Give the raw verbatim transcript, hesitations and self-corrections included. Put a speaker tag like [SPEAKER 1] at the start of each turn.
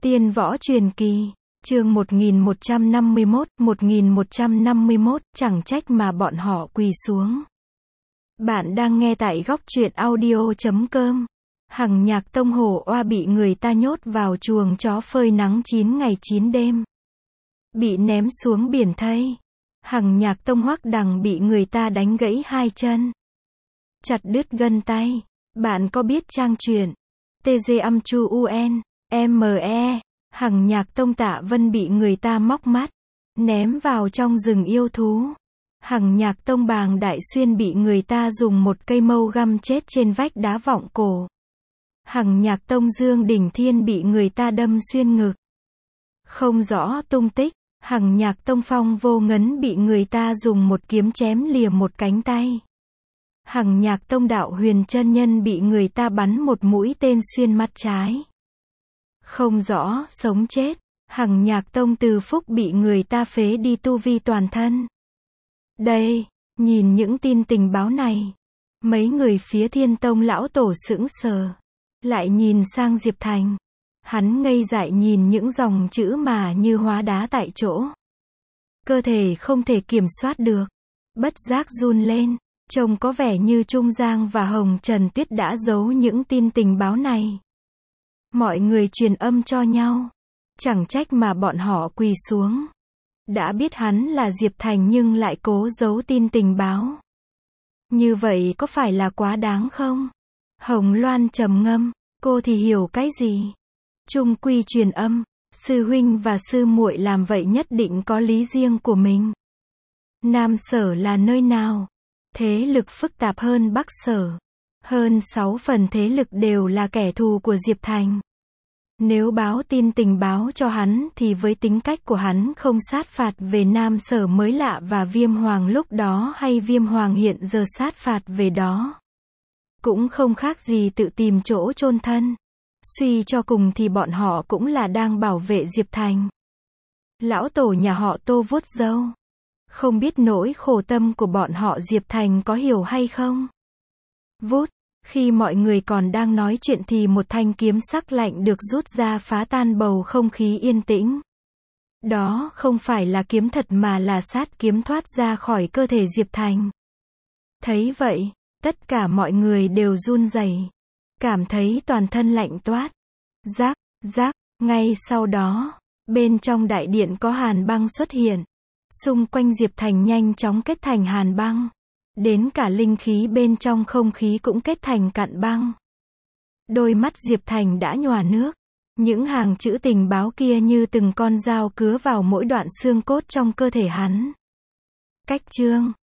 [SPEAKER 1] Tiên võ truyền kỳ, chương một nghìn một trăm năm mươi mốt, một nghìn một trăm năm mươi mốt, chẳng trách mà bọn họ quỳ xuống. Bạn đang nghe tại góc truyện audio chấm com. Hằng Nhạc Tông hổ oa bị người ta nhốt vào chuồng chó phơi nắng chín ngày chín đêm. Bị ném xuống biển thây. Hằng Nhạc Tông Hoắc Đằng bị người ta đánh gãy hai chân. Chặt đứt gân tay. Bạn có biết trang truyện tê giê âm chu un, em e, Hằng Nhạc Tông Tạ Vân bị người ta móc mắt, ném vào trong rừng yêu thú. Hằng Nhạc Tông Bàng Đại Xuyên bị người ta dùng một cây mâu găm chết trên vách đá vọng cổ. Hằng Nhạc Tông Dương Đỉnh Thiên bị người ta đâm xuyên ngực. Không rõ tung tích. Hằng Nhạc Tông Phong Vô Ngấn bị người ta dùng một kiếm chém lìa một cánh tay. Hằng Nhạc Tông Đạo Huyền Chân Nhân bị người ta bắn một mũi tên xuyên mắt trái. Không rõ sống chết. Hằng Nhạc Tông Từ Phúc bị người ta phế đi tu vi toàn thân. Đây, nhìn những tin tình báo này, mấy người phía Thiên Tông lão tổ sững sờ, lại nhìn sang Diệp Thành. Hắn ngây dại nhìn những dòng chữ mà như hóa đá tại chỗ. Cơ thể không thể kiểm soát được, bất giác run lên. Trông có vẻ như Trung Giang và Hồng Trần Tuyết đã giấu những tin tình báo này. Mọi người truyền âm cho nhau. Chẳng trách mà bọn họ quỳ xuống. Đã biết hắn là Diệp Thành nhưng lại cố giấu tin tình báo. Như vậy có phải là quá đáng không? Hồng Loan trầm ngâm, cô thì hiểu cái gì? Trung quy truyền âm, sư huynh và sư muội làm vậy nhất định có lý riêng của mình. Nam Sở là nơi nào? Thế lực phức tạp hơn Bắc Sở. Hơn sáu phần thế lực đều là kẻ thù của Diệp Thành. Nếu báo tin tình báo cho hắn thì với tính cách của hắn không sát phạt về Nam Sở mới lạ, và Viêm Hoàng lúc đó hay Viêm Hoàng hiện giờ sát phạt về đó. Cũng không khác gì tự tìm chỗ chôn thân. Suy cho cùng thì bọn họ cũng là đang bảo vệ Diệp Thành. Lão tổ nhà họ Tô vuốt râu. Không biết nỗi khổ tâm của bọn họ Diệp Thành có hiểu hay không? Vút, khi mọi người còn đang nói chuyện thì một thanh kiếm sắc lạnh được rút ra phá tan bầu không khí yên tĩnh. Đó không phải là kiếm thật mà là sát kiếm thoát ra khỏi cơ thể Diệp Thành. Thấy vậy, tất cả mọi người đều run rẩy, cảm thấy toàn thân lạnh toát. Rác, rác, ngay sau đó, bên trong đại điện có hàn băng xuất hiện. Xung quanh Diệp Thành nhanh chóng kết thành hàn băng. Đến cả linh khí bên trong không khí cũng kết thành cặn băng. Đôi mắt Diệp Thành đã nhòa nước. Những hàng chữ tình báo kia như từng con dao cứa vào mỗi đoạn xương cốt trong cơ thể hắn. Cách chương